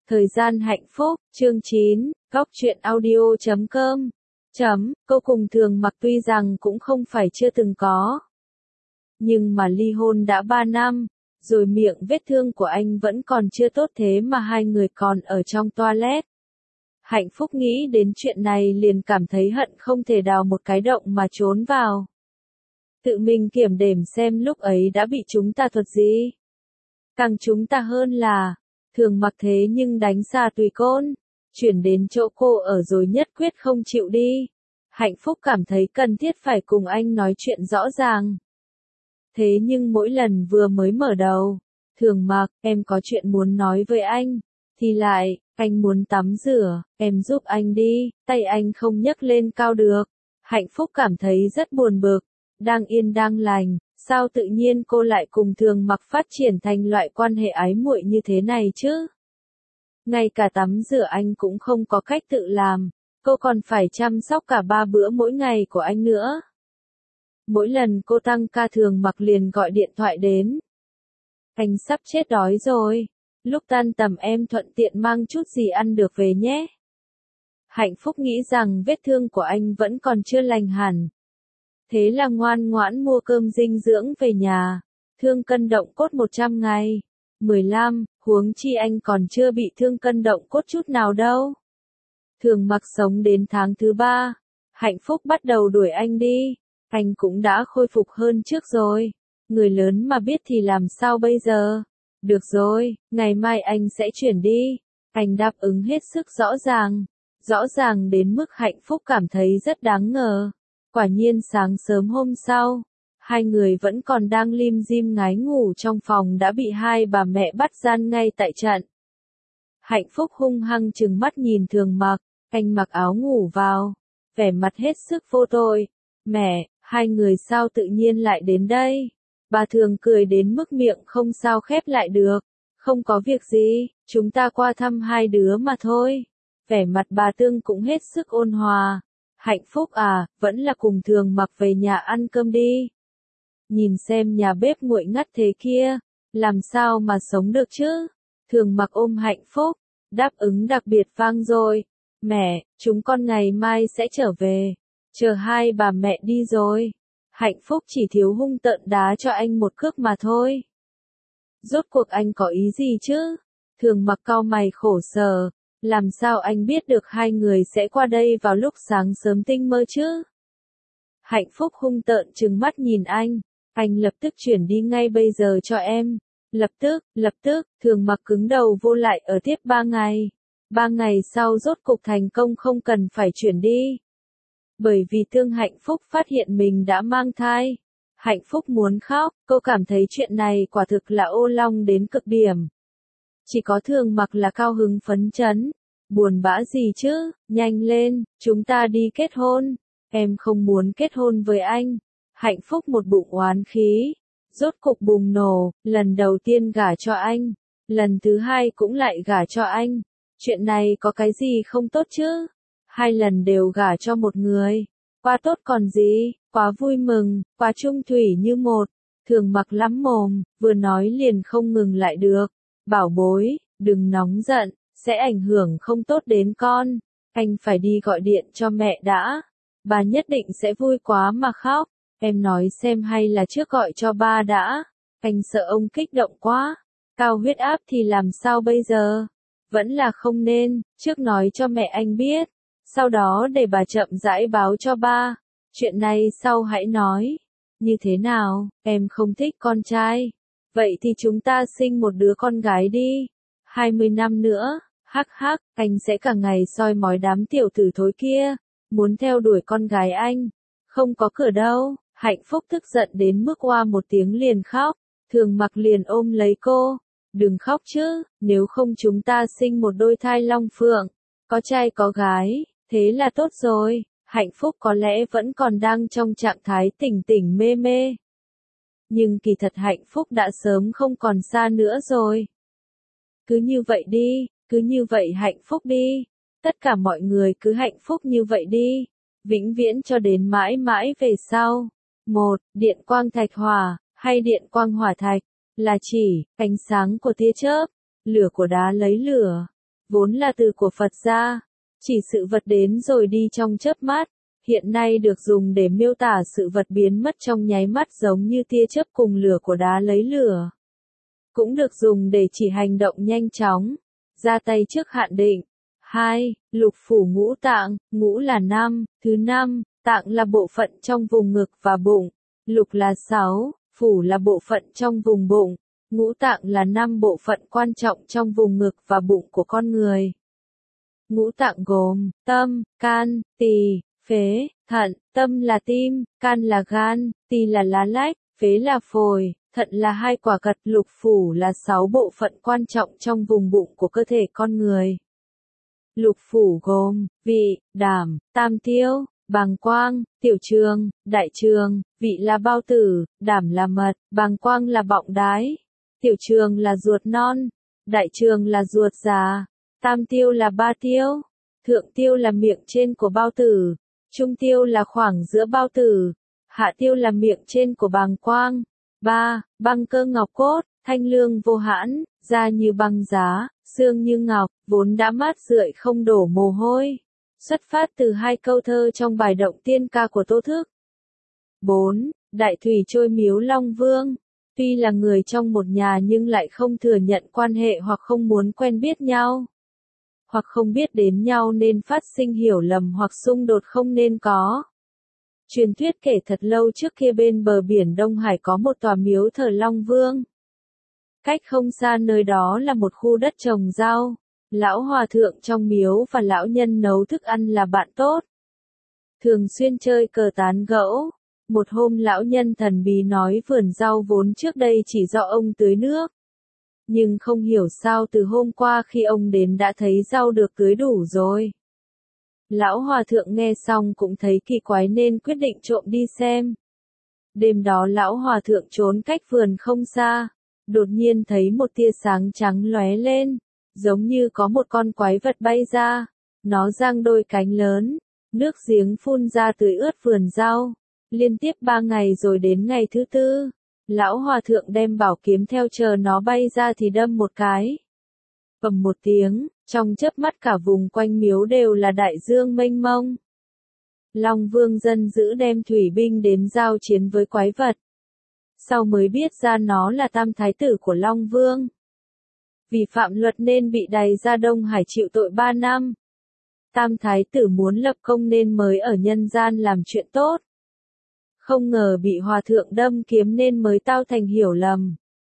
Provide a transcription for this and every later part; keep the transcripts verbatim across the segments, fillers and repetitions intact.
Thời gian hạnh phúc, chương chín, góc truyện audio chấm com. Chấm, cô cùng Thường Mặc tuy rằng cũng không phải chưa từng có. Nhưng mà ly hôn đã ba năm, rồi miệng vết thương của anh vẫn còn chưa tốt thế mà hai người còn ở trong toilet. Hạnh phúc nghĩ đến chuyện này liền cảm thấy hận không thể đào một cái động mà trốn vào. Tự mình kiểm đếm xem lúc ấy đã bị chúng ta thuật gì. Càng chúng ta hơn là, Thường Mặc thế nhưng đánh xa tùy côn, chuyển đến chỗ cô ở rồi nhất quyết không chịu đi. Hạnh phúc cảm thấy cần thiết phải cùng anh nói chuyện rõ ràng. Thế nhưng mỗi lần vừa mới mở đầu, Thường Mặc, em có chuyện muốn nói với anh, thì lại, anh muốn tắm rửa, em giúp anh đi, tay anh không nhấc lên cao được. Hạnh phúc cảm thấy rất buồn bực, đang yên đang lành, sao tự nhiên cô lại cùng Thường Mặc phát triển thành loại quan hệ ái muội như thế này chứ? Ngay cả tắm rửa anh cũng không có cách tự làm, cô còn phải chăm sóc cả ba bữa mỗi ngày của anh nữa. Mỗi lần cô tăng ca Thường Mặc liền gọi điện thoại đến. Anh sắp chết đói rồi, lúc tan tầm em thuận tiện mang chút gì ăn được về nhé. Hạnh phúc nghĩ rằng vết thương của anh vẫn còn chưa lành hẳn. Thế là ngoan ngoãn mua cơm dinh dưỡng về nhà, thương cân động cốt một trăm ngày. mười lăm, huống chi anh còn chưa bị thương cân động cốt chút nào đâu. Thường Mặc sống đến tháng thứ ba, Hạnh phúc bắt đầu đuổi anh đi, anh cũng đã khôi phục hơn trước rồi. Người lớn mà biết thì làm sao bây giờ? Được rồi, ngày mai anh sẽ chuyển đi. Anh đáp ứng hết sức rõ ràng, rõ ràng đến mức Hạnh phúc cảm thấy rất đáng ngờ. Quả nhiên sáng sớm hôm sau, hai người vẫn còn đang lim dim ngái ngủ trong phòng đã bị hai bà mẹ bắt gian ngay tại trận. Hạnh phúc hung hăng trừng mắt nhìn Thường Mặc, anh mặc áo ngủ vào, vẻ mặt hết sức vô tội. Mẹ, hai người sao tự nhiên lại đến đây? Bà Thường cười đến mức miệng không sao khép lại được. Không có việc gì, chúng ta qua thăm hai đứa mà thôi. Vẻ mặt bà Tương cũng hết sức ôn hòa. Hạnh phúc à, vẫn là cùng Thường Mặc về nhà ăn cơm đi. Nhìn xem nhà bếp nguội ngắt thế kia, làm sao mà sống được chứ? Thường Mặc ôm Hạnh phúc, đáp ứng đặc biệt vang rồi. Mẹ, chúng con ngày mai sẽ trở về. Chờ hai bà mẹ đi rồi. Hạnh phúc chỉ thiếu hung tợn đá cho anh một cước mà thôi. Rốt cuộc anh có ý gì chứ? Thường Mặc cau mày khổ sở. Làm sao anh biết được hai người sẽ qua đây vào lúc sáng sớm tinh mơ chứ? Hạnh phúc hung tợn trừng mắt nhìn anh. Anh lập tức chuyển đi ngay bây giờ cho em. Lập tức, lập tức, Thường Mặc cứng đầu vô lại ở tiếp ba ngày. Ba ngày sau rốt cục thành công không cần phải chuyển đi. Bởi vì Thương Hạnh phúc phát hiện mình đã mang thai. Hạnh phúc muốn khóc, cô cảm thấy chuyện này quả thực là ô long đến cực điểm. Chỉ có Thường Mặc là cao hứng phấn chấn. Buồn bã gì chứ, nhanh lên, chúng ta đi kết hôn. Em không muốn kết hôn với anh. Hạnh phúc một bụng oán khí. Rốt cục bùng nổ, lần đầu tiên gả cho anh. Lần thứ hai cũng lại gả cho anh. Chuyện này có cái gì không tốt chứ? Hai lần đều gả cho một người. Quá tốt còn gì, quá vui mừng, quá chung thủy như một. Thường Mặc lắm mồm, vừa nói liền không ngừng lại được. Bảo bối, đừng nóng giận, sẽ ảnh hưởng không tốt đến con. Anh phải đi gọi điện cho mẹ đã. Bà nhất định sẽ vui quá mà khóc. Em nói xem hay là trước gọi cho ba đã. Anh sợ ông kích động quá. Cao huyết áp thì làm sao bây giờ? Vẫn là không nên, trước nói cho mẹ anh biết. Sau đó để bà chậm rãi báo cho ba. Chuyện này sau hãy nói. Như thế nào, em không thích con trai. Vậy thì chúng ta sinh một đứa con gái đi. hai mươi năm nữa, hắc hắc, anh sẽ cả ngày soi mói đám tiểu tử thối kia. Muốn theo đuổi con gái anh. Không có cửa đâu. Hạnh phúc tức giận đến mức oa một tiếng liền khóc. Thường Mặc liền ôm lấy cô. Đừng khóc chứ, nếu không chúng ta sinh một đôi thai long phượng. Có trai có gái, thế là tốt rồi. Hạnh phúc có lẽ vẫn còn đang trong trạng thái tỉnh tỉnh mê mê. Nhưng kỳ thật hạnh phúc đã sớm không còn xa nữa rồi. Cứ như vậy đi, cứ như vậy hạnh phúc đi. Tất cả mọi người cứ hạnh phúc như vậy đi. Vĩnh viễn cho đến mãi mãi về sau. Một, điện quang thạch hỏa, hay điện quang hỏa thạch, là chỉ ánh sáng của tia chớp, lửa của đá lấy lửa. vốn là từ của Phật gia, chỉ sự vật đến rồi đi trong chớp mắt, hiện nay được dùng để miêu tả sự vật biến mất trong nháy mắt giống như tia chớp cùng lửa của đá lấy lửa. Cũng được dùng để chỉ hành động nhanh chóng, ra tay trước hạn định. hai. Lục phủ ngũ tạng, ngũ là năm, thứ năm, tạng là bộ phận trong vùng ngực và bụng, lục là sáu, phủ là bộ phận trong vùng bụng, ngũ tạng là năm bộ phận quan trọng trong vùng ngực và bụng của con người. Ngũ tạng gồm tâm, can, tỳ, phế, thận. Tâm là tim, can là gan, tỳ là lá lách, phế là phổi, thận là hai quả cật. Lục phủ là sáu bộ phận quan trọng trong vùng bụng của cơ thể con người. Lục phủ gồm vị, đảm, tam tiêu, bàng quang, tiểu trường, đại trường. Vị là bao tử, đảm là mật, bàng quang là bọng đái, tiểu trường là ruột non, đại trường là ruột già, tam tiêu là ba tiêu, thượng tiêu là miệng trên của bao tử, trung tiêu là khoảng giữa bao tử, hạ tiêu là miệng trên của bàng quang. ba. Băng cơ ngọc cốt, thanh lương vô hãn, da như băng giá, xương như ngọc, vốn đã mát rượi không đổ mồ hôi. Xuất phát từ hai câu thơ trong bài Động Tiên Ca của Tô Thức. bốn. Đại thủy trôi miếu Long Vương, tuy là người trong một nhà nhưng lại không thừa nhận quan hệ hoặc không muốn quen biết nhau, hoặc không biết đến nhau nên phát sinh hiểu lầm hoặc xung đột không nên có. Truyền thuyết kể thật lâu trước kia bên bờ biển Đông Hải có một tòa miếu thờ Long Vương. Cách không xa nơi đó là một khu đất trồng rau. Lão hòa thượng trong miếu và lão nhân nấu thức ăn là bạn tốt, thường xuyên chơi cờ tán gẫu. Một hôm lão nhân thần bí nói vườn rau vốn trước đây chỉ do ông tưới nước, nhưng không hiểu sao từ hôm qua khi ông đến đã thấy rau được tưới đủ rồi. Lão hòa thượng nghe xong cũng thấy kỳ quái nên quyết định trộm đi xem. Đêm đó lão hòa thượng trốn cách vườn không xa, đột nhiên thấy một tia sáng trắng lóe lên, giống như có một con quái vật bay ra, nó giang đôi cánh lớn, nước giếng phun ra tưới ướt vườn rau. Liên tiếp ba ngày rồi đến ngày thứ tư, lão hòa thượng đem bảo kiếm theo chờ nó bay ra thì đâm một cái. Bầm một tiếng, trong chớp mắt cả vùng quanh miếu đều là đại dương mênh mông. Long Vương dân dữ đem thủy binh đến giao chiến với quái vật. Sau mới biết ra nó là tam thái tử của Long Vương. Vì phạm luật nên bị đày ra Đông Hải chịu tội ba năm. Tam thái tử muốn lập công nên mới ở nhân gian làm chuyện tốt. Không ngờ bị hòa thượng đâm kiếm nên mới tao thành hiểu lầm.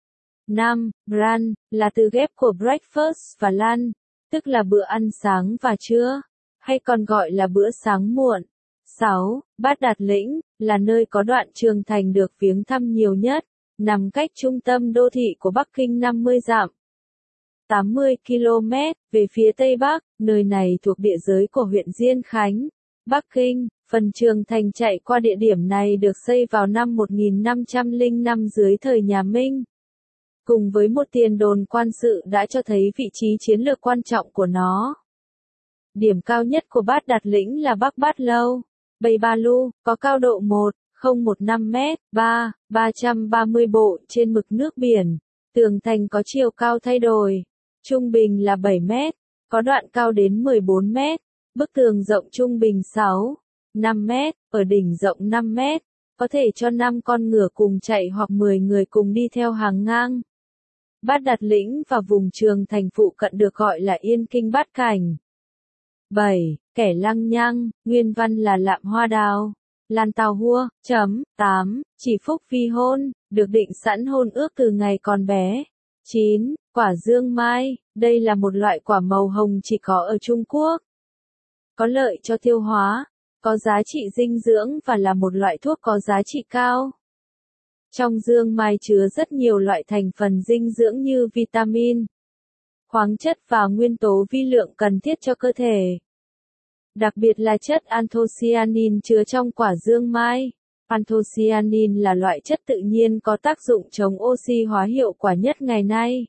năm. Brunch là từ ghép của breakfast và lunch, tức là bữa ăn sáng và trưa, hay còn gọi là bữa sáng muộn. sáu. Bát Đạt Lĩnh là nơi có đoạn Trường Thành được viếng thăm nhiều nhất, nằm cách trung tâm đô thị của Bắc Kinh năm mươi dặm, tám mươi ki lô mét, về phía tây bắc. Nơi này thuộc địa giới của huyện Diên Khánh, Bắc Kinh. Phần Trường Thành chạy qua địa điểm này được xây vào năm một nghìn năm trăm lẻ năm dưới thời nhà Minh. Cùng với một tiền đồn quan sự đã cho thấy vị trí chiến lược quan trọng của nó. Điểm cao nhất của Bát Đạt Lĩnh là Bắc Bát Lâu, Bay Ba Lu, có cao độ một phẩy không một năm mét, ba, ba trăm ba mươi bộ trên mực nước biển. Tường thành có chiều cao thay đổi, trung bình là bảy mét, có đoạn cao đến mười bốn mét. Bức tường rộng trung bình sáu, năm mét, ở đỉnh rộng năm mét, có thể cho năm con ngựa cùng chạy hoặc mười người cùng đi theo hàng ngang. Bát Đạt Lĩnh và vùng Trường Thành phụ cận được gọi là Yên Kinh Bát Cảnh. bảy. Kẻ lăng nhăng, nguyên văn là lạm hoa đào, lan tàu hua, chấm, tám. Chỉ phúc vi hôn, được định sẵn hôn ước từ ngày còn bé. chín. Quả dương mai, đây là một loại quả màu hồng chỉ có ở Trung Quốc. Có lợi cho tiêu hóa, có giá trị dinh dưỡng và là một loại thuốc có giá trị cao. Trong dương mai chứa rất nhiều loại thành phần dinh dưỡng như vitamin, khoáng chất và nguyên tố vi lượng cần thiết cho cơ thể. Đặc biệt là chất anthocyanin chứa trong quả dương mai. Anthocyanin là loại chất tự nhiên có tác dụng chống oxy hóa hiệu quả nhất ngày nay.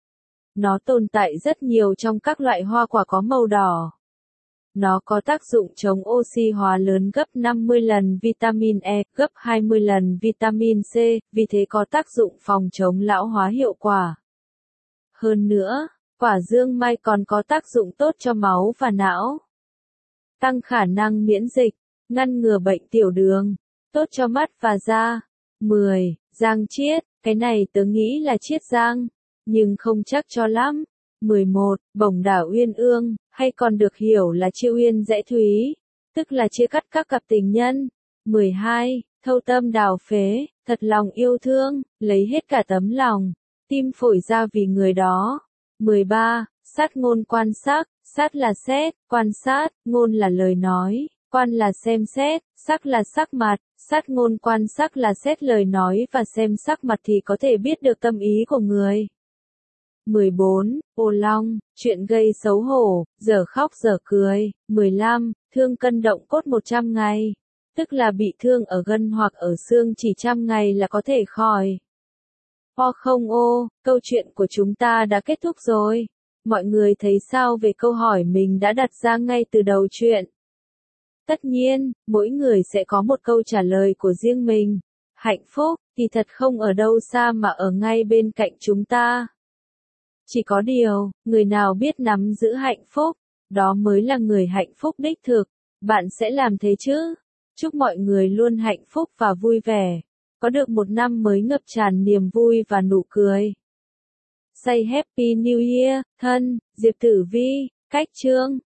Nó tồn tại rất nhiều trong các loại hoa quả có màu đỏ. Nó có tác dụng chống oxy hóa lớn gấp năm mươi lần vitamin E, gấp hai mươi lần vitamin C, vì thế có tác dụng phòng chống lão hóa hiệu quả. Hơn nữa, Quả dương mai còn có tác dụng tốt cho máu và não. Tăng khả năng miễn dịch, ngăn ngừa bệnh tiểu đường, tốt cho mắt và da. mười. Giang chiết, cái này tớ nghĩ là chiết giang, nhưng không chắc cho lắm. mười một. Bổng đảo uyên ương, hay còn được hiểu là chia uyên rẽ thúy, tức là chia cắt các cặp tình nhân. mười hai. Thâu tâm đào phế, thật lòng yêu thương, lấy hết cả tấm lòng, tim phổi ra vì người đó. mười ba. Sát ngôn quan sát, sát là xét, quan sát, ngôn là lời nói, quan là xem xét, sắc là sắc mặt, sát ngôn quan sát là xét lời nói và xem sắc mặt thì có thể biết được tâm ý của người. mười bốn. Ô long, chuyện gây xấu hổ, giờ khóc giờ cười. mười lăm. Thương cân động cốt một trăm ngày, tức là bị thương ở gân hoặc ở xương chỉ trăm ngày là có thể khỏi. O không ô, câu chuyện của chúng ta đã kết thúc rồi. Mọi người thấy sao về câu hỏi mình đã đặt ra ngay từ đầu chuyện? Tất nhiên, mỗi người sẽ có một câu trả lời của riêng mình. Hạnh phúc thì thật không ở đâu xa mà ở ngay bên cạnh chúng ta. Chỉ có điều, người nào biết nắm giữ hạnh phúc, đó mới là người hạnh phúc đích thực. Bạn sẽ làm thế chứ? Chúc mọi người luôn hạnh phúc và vui vẻ. Có được một năm mới ngập tràn niềm vui và nụ cười. Say Happy New Year, thân, Diệp Tử Vi, Cách Chương.